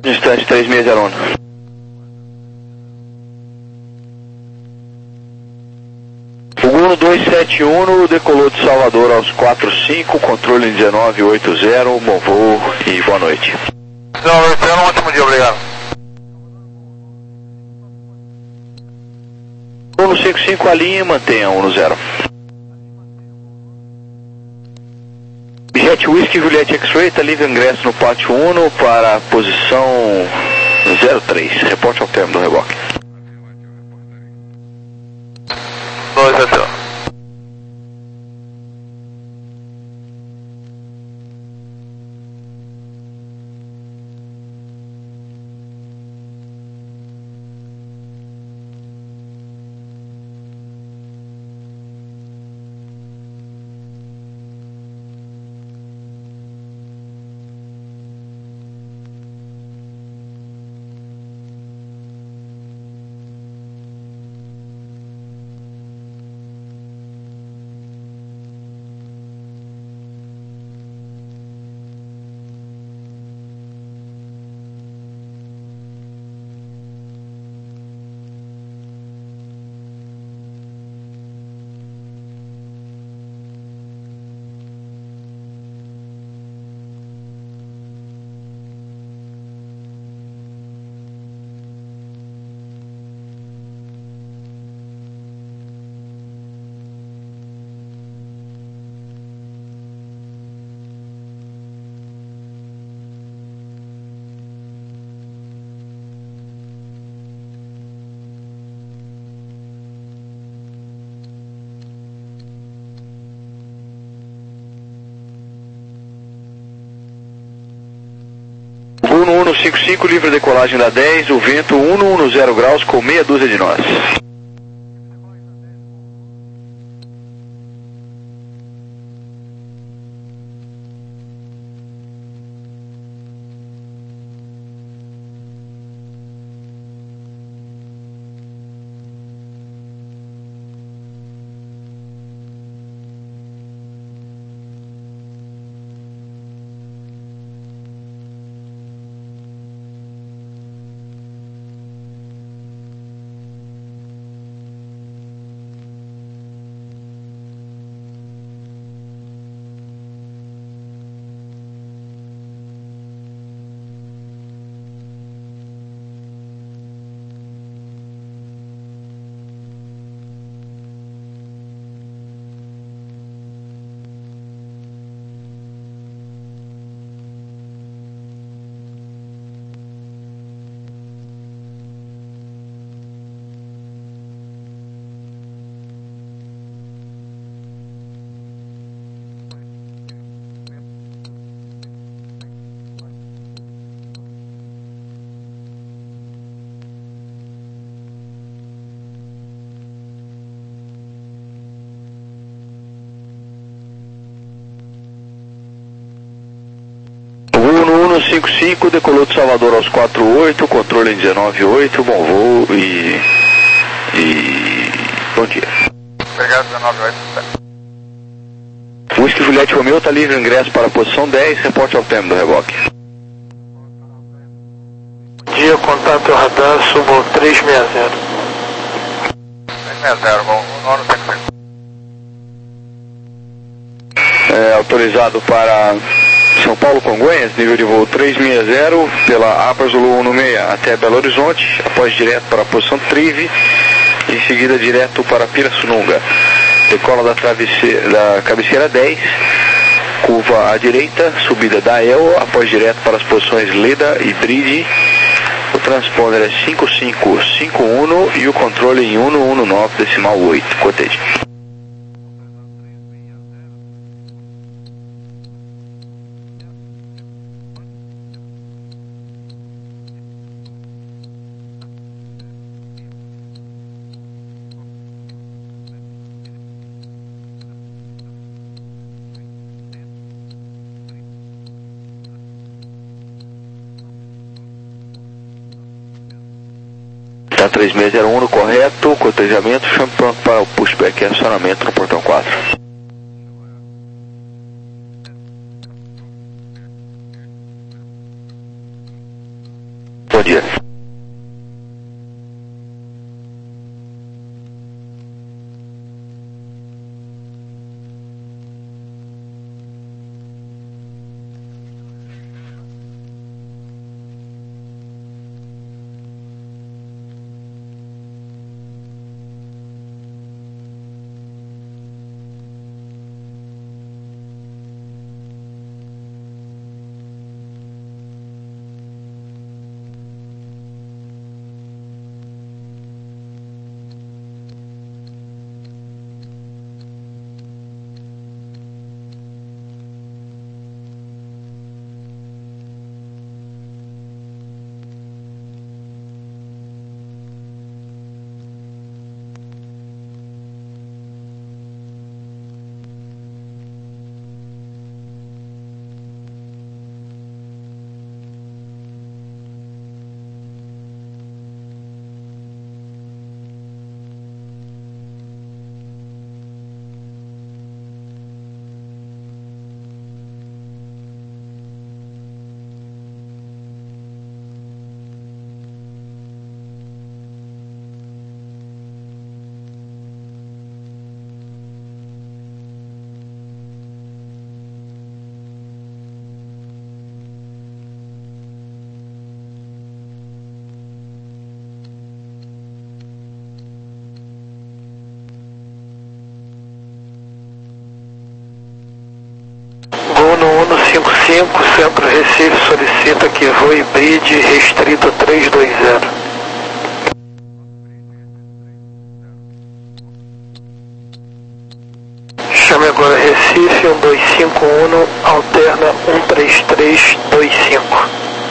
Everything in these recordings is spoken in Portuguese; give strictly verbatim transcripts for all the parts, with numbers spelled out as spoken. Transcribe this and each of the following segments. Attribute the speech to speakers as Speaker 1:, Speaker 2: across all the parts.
Speaker 1: Distante três seis zero um. O Uno dois sete um decolou de Salvador aos quatro cinco, controle em dezenove oitenta, bom voo e boa noite.
Speaker 2: dezenove oitenta, um ótimo dia, obrigado.
Speaker 1: Uno cinco cinco, a linha, mantenha um zero. Jet Whisky Juliette X-Ray, está livre ingresso no pátio um para a posição zero três, reporte ao termo do reboque.
Speaker 2: dois zero.
Speaker 1: Uno um cinco cinco, livre decolagem da dez, o vento um dez graus com meia dúzia de nós. Uno cinco cinco, decolou de Salvador aos quatro oito, controle em dezenove oito, bom voo e... e... bom dia.
Speaker 2: Obrigado, dezenove oito.
Speaker 1: Whisky Juliette Romeo, está livre ingresso para a posição dez, reporte ao termo do reboque.
Speaker 3: Dia, contato radar, subo três seis zero.
Speaker 2: três seis zero, bom, Uno cinco cinco.
Speaker 1: É, autorizado para São Paulo, Congonhas, nível de voo três seis zero, pela APA Zulu um seis até Belo Horizonte, após direto para a posição Trive, em seguida direto para Pirassununga. Decola da, travesseira, da cabeceira dez, curva à direita, subida da E L, após direto para as posições Leda e Bride. O transponder é cinco cinco cinco um e o controle em um um nove decimal oito. Cottage. Tá três seis zero um no correto, cotejamento, chame pronto para o pushback e acionamento no portão quatro. Bom dia.
Speaker 3: Gol no um cinco cinco, Centro Recife solicita que voe bridge restrito três dois zero. Chame agora Recife um dois cinco um, alterna um três três dois cinco.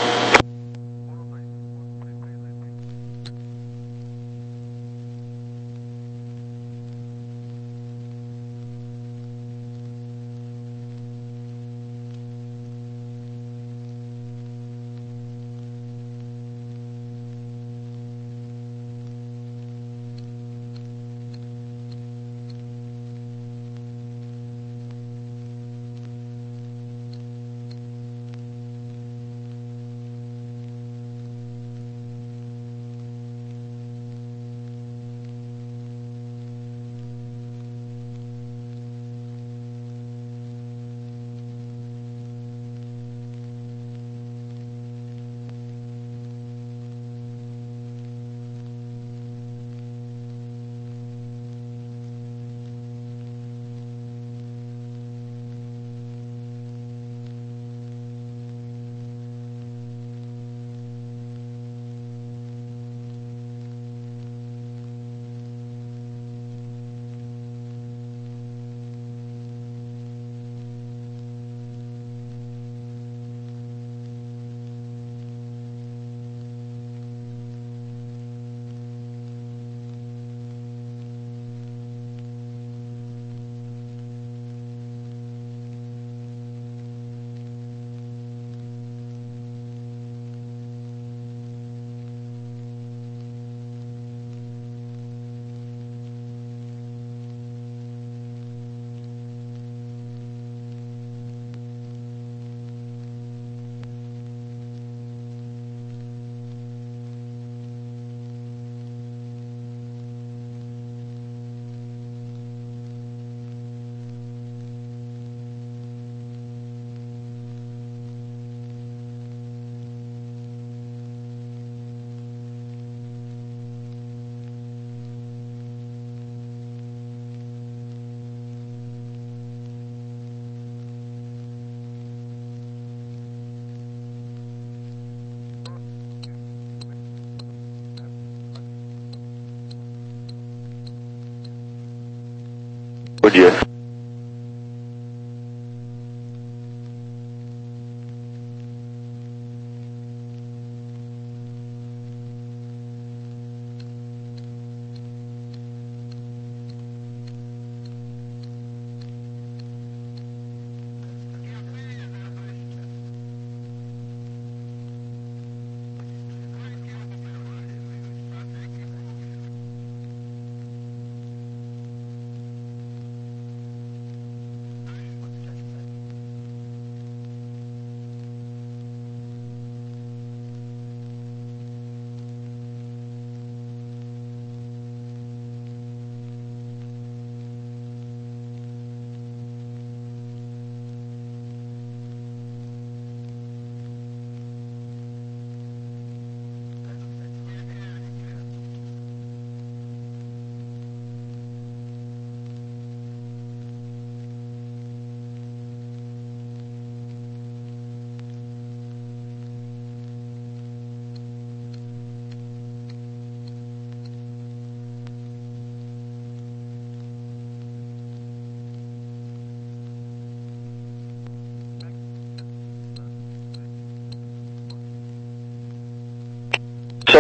Speaker 1: Bom dia.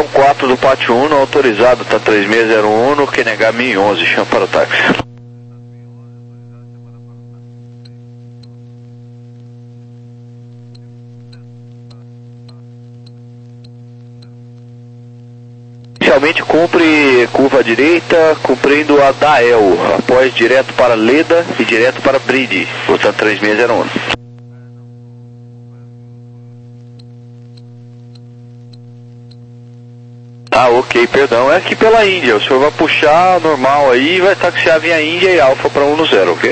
Speaker 1: quatro do Pátio Uno, autorizado, tá três seis zero um no Q N H mil e onze, chama para o táxi. Inicialmente cumpre curva à direita, cumprindo a Dael, após direto para Leda e direto para Bride, portanto três seis zero um. Ah, ok, perdão, é aqui pela Índia, o senhor vai puxar normal aí e vai taxiar via Índia e Alfa para um no zero, ok?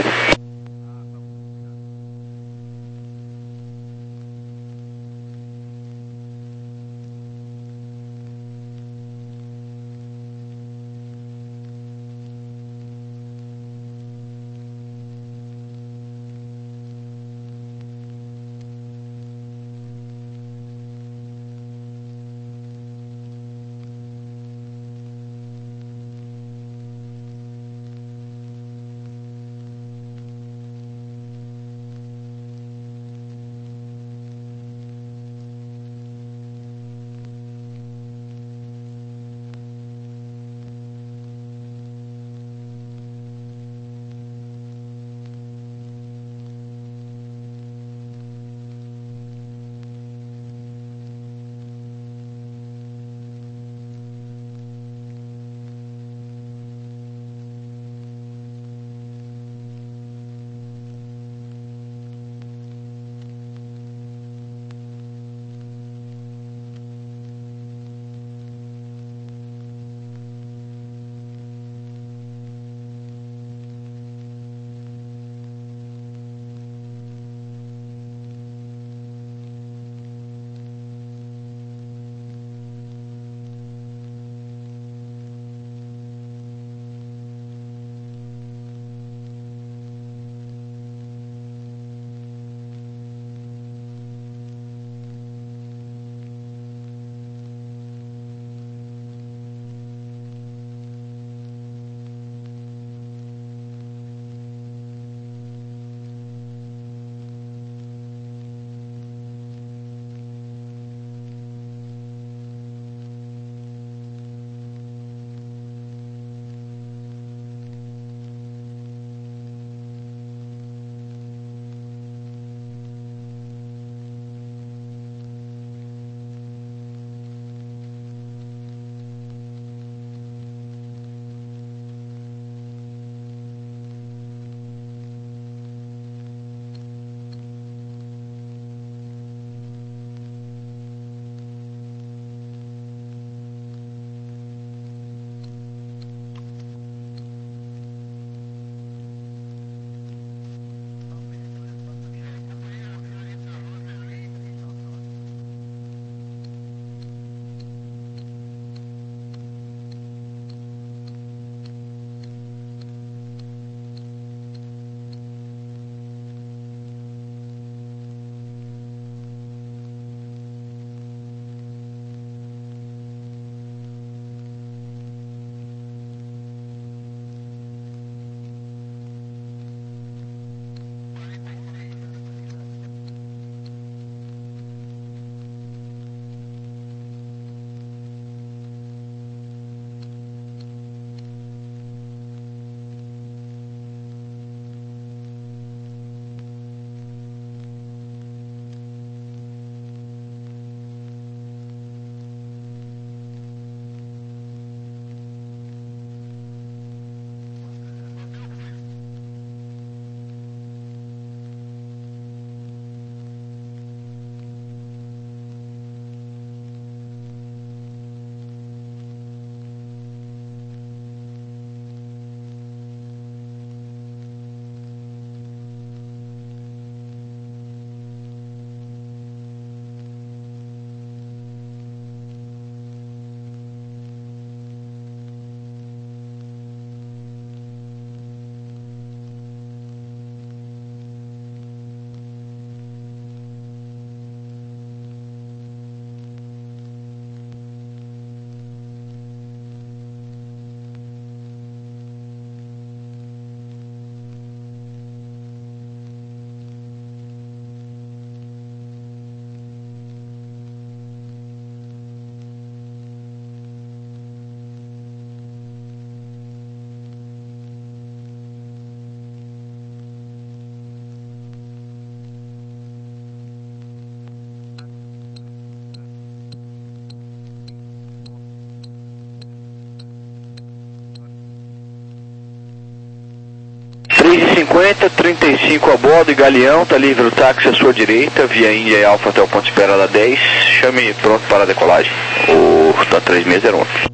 Speaker 1: cinquenta, trinta e cinco a bordo e Galeão, tá livre o táxi à sua direita, via Índia e Alfa até o ponto de espera da dez, chame pronto para a decolagem, o tá três seis zero um.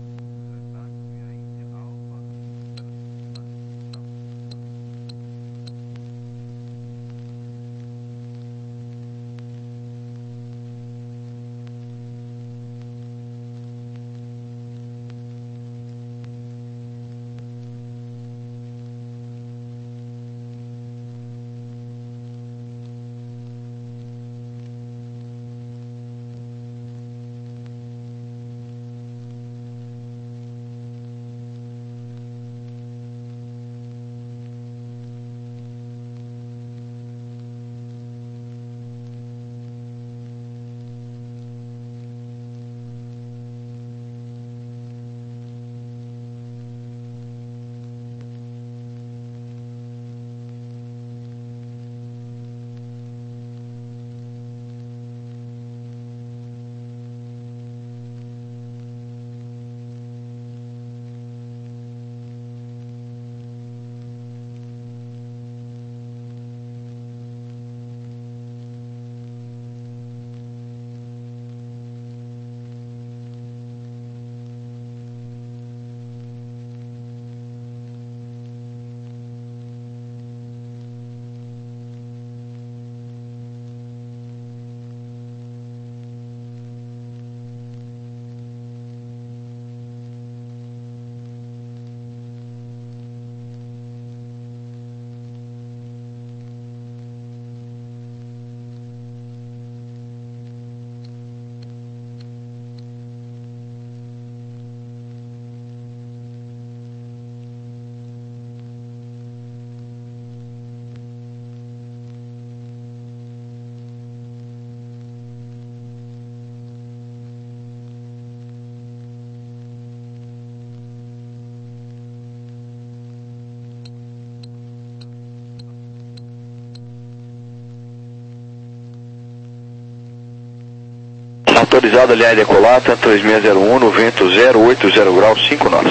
Speaker 1: Autorizado, aliás, decolar, tanto três seis zero um, no vento zero oito zero graus, cinco nós.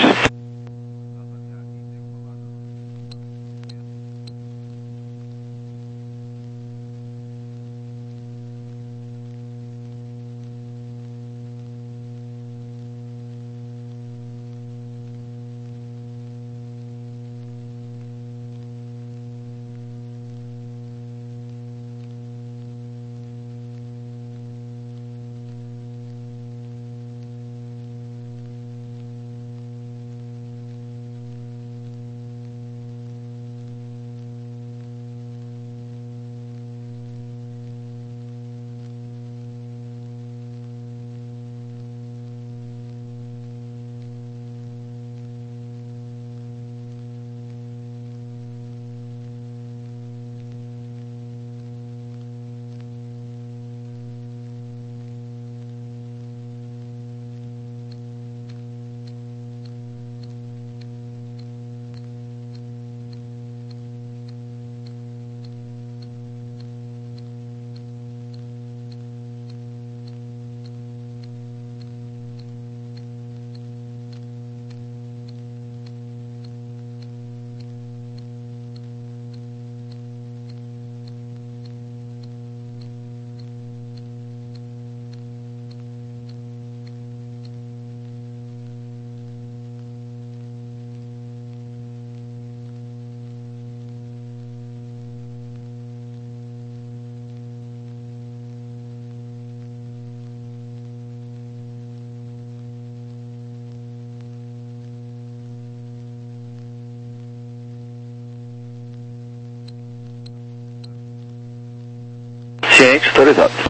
Speaker 1: Ciente, autorizado.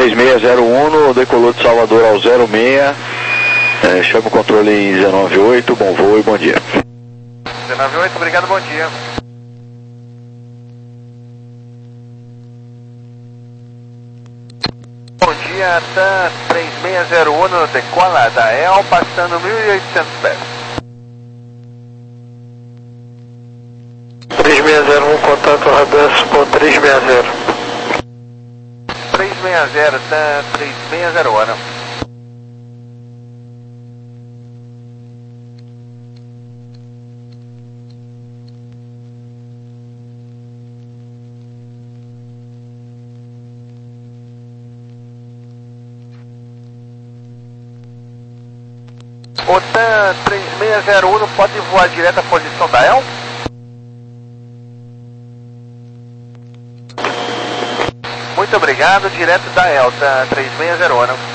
Speaker 1: três seis zero um, decolou de Salvador ao zero seis, é, chama o controle em dezenove oito, bom voo e bom dia.
Speaker 2: dezenove oito, obrigado, bom dia. Bom dia, TAM três seis zero um, decola da E L, passando mil e oitocentos pés.
Speaker 3: três seis zero um, contato Rabesso com três seis zero.
Speaker 2: três seis zero, TAM três seis zero um. O TAM três seis zero um pode voar direto à posição da E L? Muito obrigado, direto da E L, TAM três seis zero um.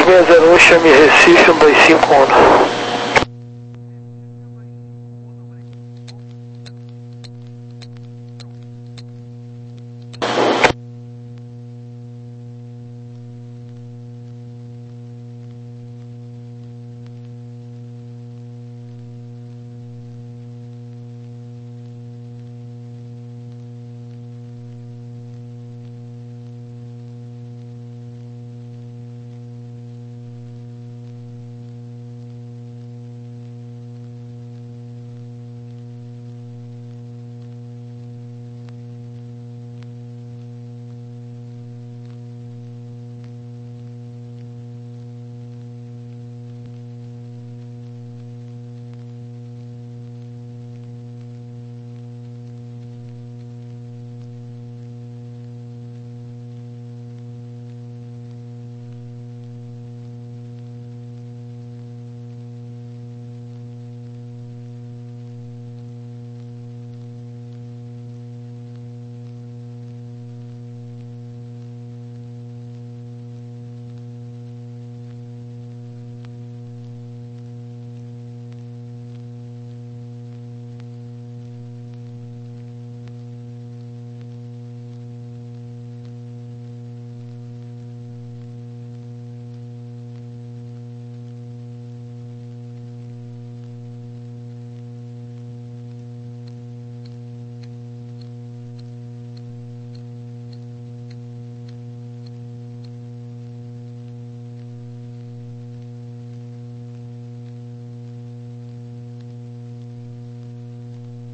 Speaker 3: três seis zero um, chame Recife um dois cinco um.